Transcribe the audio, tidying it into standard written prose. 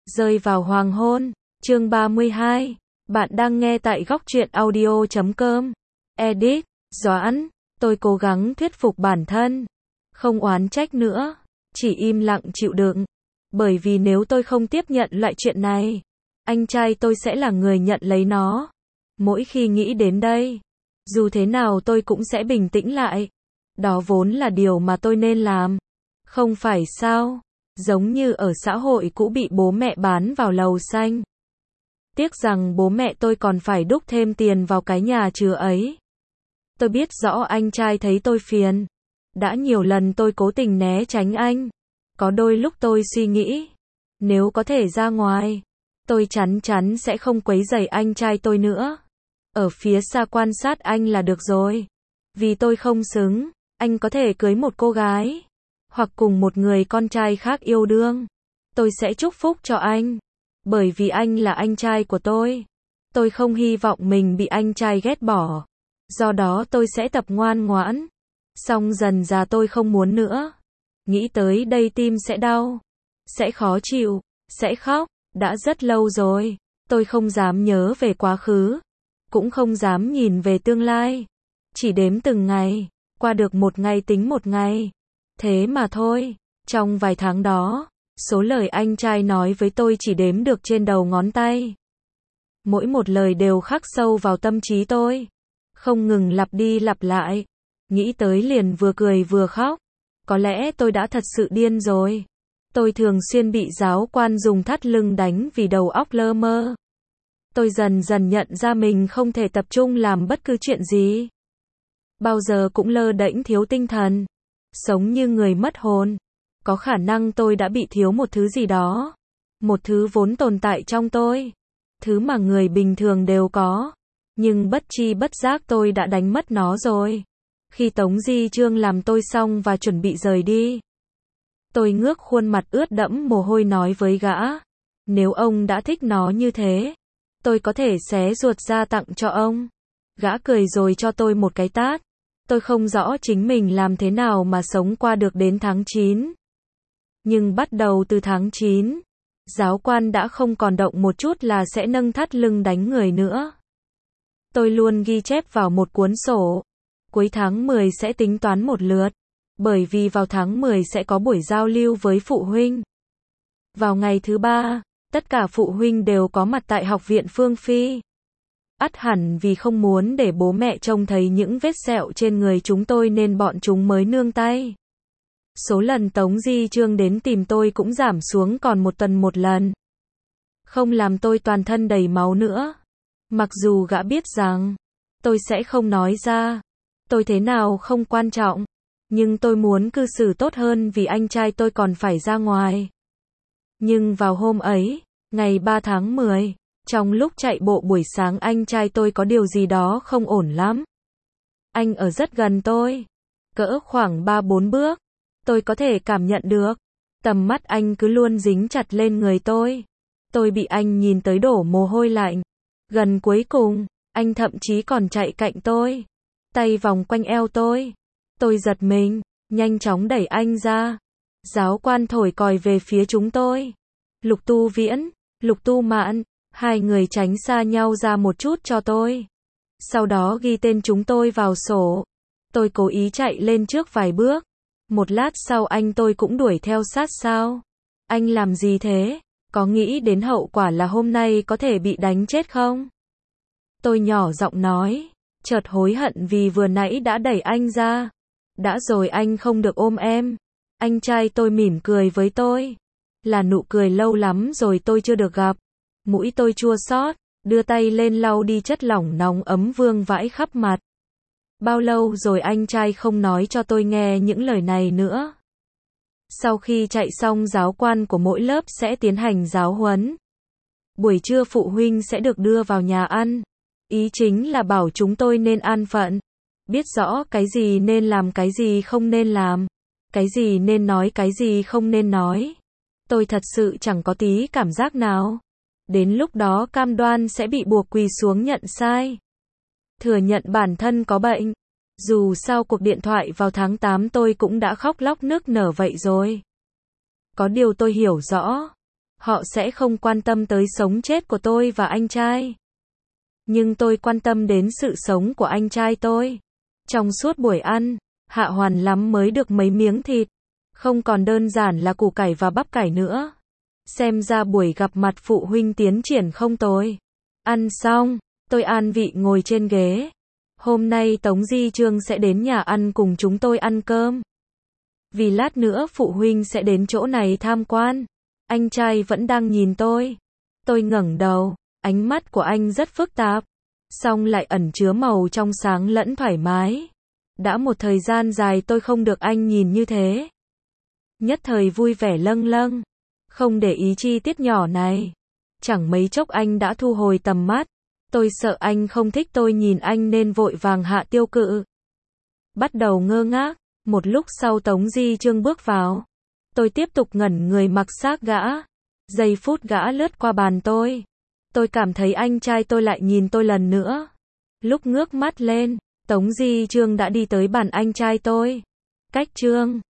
Rơi vào hoàng hôn, chương 32. Bạn đang nghe tại góc truyện audio.com. Edit, Doãn, tôi cố gắng thuyết phục bản thân. Không oán trách nữa, chỉ im lặng chịu đựng. Bởi vì nếu tôi không tiếp nhận loại chuyện này, anh trai tôi sẽ là người nhận lấy nó. Mỗi khi nghĩ đến đây, dù thế nào tôi cũng sẽ bình tĩnh lại. Đó vốn là điều mà tôi nên làm. Không phải sao? Giống như ở xã hội cũ bị bố mẹ bán vào lầu xanh. Tiếc rằng bố mẹ tôi còn phải đúc thêm tiền vào cái nhà chứa ấy. Tôi biết rõ anh trai thấy tôi phiền. Đã nhiều lần tôi cố tình né tránh anh. Có đôi lúc tôi suy nghĩ, nếu có thể ra ngoài, tôi chắn chắn sẽ không quấy rầy anh trai tôi nữa. Ở phía xa quan sát anh là được rồi. Vì tôi không xứng, anh có thể cưới một cô gái, hoặc cùng một người con trai khác yêu đương. Tôi sẽ chúc phúc cho anh. Bởi vì anh là anh trai của tôi. Tôi không hy vọng mình bị anh trai ghét bỏ. Do đó tôi sẽ tập ngoan ngoãn. Xong dần dà tôi không muốn nữa. Nghĩ tới đây tim sẽ đau. Sẽ khó chịu. Sẽ khóc. Đã rất lâu rồi. Tôi không dám nhớ về quá khứ. Cũng không dám nhìn về tương lai. Chỉ đếm từng ngày. Qua được một ngày tính một ngày. Thế mà thôi. Trong vài tháng đó, số lời anh trai nói với tôi chỉ đếm được trên đầu ngón tay. Mỗi một lời đều khắc sâu vào tâm trí tôi. Không ngừng lặp đi lặp lại. Nghĩ tới liền vừa cười vừa khóc. Có lẽ tôi đã thật sự điên rồi. Tôi thường xuyên bị giáo quan dùng thắt lưng đánh vì đầu óc lơ mơ. Tôi dần dần nhận ra mình không thể tập trung làm bất cứ chuyện gì. Bao giờ cũng lơ đễnh thiếu tinh thần. Sống như người mất hồn. Có khả năng tôi đã bị thiếu một thứ gì đó. Một thứ vốn tồn tại trong tôi. Thứ mà người bình thường đều có. Nhưng bất tri bất giác tôi đã đánh mất nó rồi. Khi Tống Di Trương làm tôi xong và chuẩn bị rời đi, tôi ngước khuôn mặt ướt đẫm mồ hôi nói với gã. Nếu ông đã thích nó như thế, tôi có thể xé ruột ra tặng cho ông. Gã cười rồi cho tôi một cái tát. Tôi không rõ chính mình làm thế nào mà sống qua được đến tháng 9. Nhưng bắt đầu từ tháng 9, giáo quan đã không còn động một chút là sẽ nâng thắt lưng đánh người nữa. Tôi luôn ghi chép vào một cuốn sổ. Cuối tháng 10 sẽ tính toán một lượt. Bởi vì vào tháng 10 sẽ có buổi giao lưu với phụ huynh. Vào ngày thứ 3, tất cả phụ huynh đều có mặt tại học viện Phương Phi. Ắt hẳn vì không muốn để bố mẹ trông thấy những vết sẹo trên người chúng tôi nên bọn chúng mới nương tay. Số lần Tống Di Trương đến tìm tôi cũng giảm xuống còn một tuần một lần. Không làm tôi toàn thân đầy máu nữa. Mặc dù gã biết rằng tôi sẽ không nói ra. Tôi thế nào không quan trọng. Nhưng tôi muốn cư xử tốt hơn vì anh trai tôi còn phải ra ngoài. Nhưng vào hôm ấy, ngày 3 tháng 10, trong lúc chạy bộ buổi sáng anh trai tôi có điều gì đó không ổn lắm. Anh ở rất gần tôi. Cỡ khoảng 3-4 bước. Tôi có thể cảm nhận được. Tầm mắt anh cứ luôn dính chặt lên người tôi. Tôi bị anh nhìn tới đổ mồ hôi lạnh. Gần cuối cùng, anh thậm chí còn chạy cạnh tôi. Tay vòng quanh eo tôi. Tôi giật mình, nhanh chóng đẩy anh ra. Giáo quan thổi còi về phía chúng tôi. Lục Tu Viễn, Lục Tu Mạn, hai người tránh xa nhau ra một chút cho tôi. Sau đó ghi tên chúng tôi vào sổ. Tôi cố ý chạy lên trước vài bước. Một lát sau anh tôi cũng đuổi theo sát sao. Anh làm gì thế? Có nghĩ đến hậu quả là hôm nay có thể bị đánh chết không? Tôi nhỏ giọng nói. Chợt hối hận vì vừa nãy đã đẩy anh ra. Đã rồi anh không được ôm em. Anh trai tôi mỉm cười với tôi. Là nụ cười lâu lắm rồi tôi chưa được gặp. Mũi tôi chua xót, đưa tay lên lau đi chất lỏng nóng ấm vương vãi khắp mặt. Bao lâu rồi anh trai không nói cho tôi nghe những lời này nữa. Sau khi chạy xong giáo quan của mỗi lớp sẽ tiến hành giáo huấn. Buổi trưa phụ huynh sẽ được đưa vào nhà ăn. Ý chính là bảo chúng tôi nên an phận. Biết rõ cái gì nên làm cái gì không nên làm. Cái gì nên nói cái gì không nên nói. Tôi thật sự chẳng có tí cảm giác nào. Đến lúc đó cam đoan sẽ bị buộc quỳ xuống nhận sai. Thừa nhận bản thân có bệnh. Dù sao cuộc điện thoại vào tháng 8 tôi cũng đã khóc lóc nức nở vậy rồi. Có điều tôi hiểu rõ. Họ sẽ không quan tâm tới sống chết của tôi và anh trai. Nhưng tôi quan tâm đến sự sống của anh trai tôi. Trong suốt buổi ăn, Hạ Hoàn lắm mới được mấy miếng thịt. Không còn đơn giản là củ cải và bắp cải nữa. Xem ra buổi gặp mặt phụ huynh tiến triển không tồi. Ăn xong, tôi an vị ngồi trên ghế. Hôm nay Tống Di Trương sẽ đến nhà ăn cùng chúng tôi ăn cơm. Vì lát nữa phụ huynh sẽ đến chỗ này tham quan. Anh trai vẫn đang nhìn tôi. Tôi ngẩng đầu, ánh mắt của anh rất phức tạp, song lại ẩn chứa màu trong sáng lẫn thoải mái. Đã một thời gian dài tôi không được anh nhìn như thế. Nhất thời vui vẻ lâng lâng, không để ý chi tiết nhỏ này. Chẳng mấy chốc anh đã thu hồi tầm mắt. Tôi sợ anh không thích tôi nhìn anh nên vội vàng hạ tiêu cự. Bắt đầu ngơ ngác, một lúc sau Tống Di Trương bước vào. Tôi tiếp tục ngẩn người mặc xác gã. Giây phút gã lướt qua bàn tôi. Tôi cảm thấy anh trai tôi lại nhìn tôi lần nữa. Lúc ngước mắt lên, Tống Di Trương đã đi tới bàn anh trai tôi. Cách Trương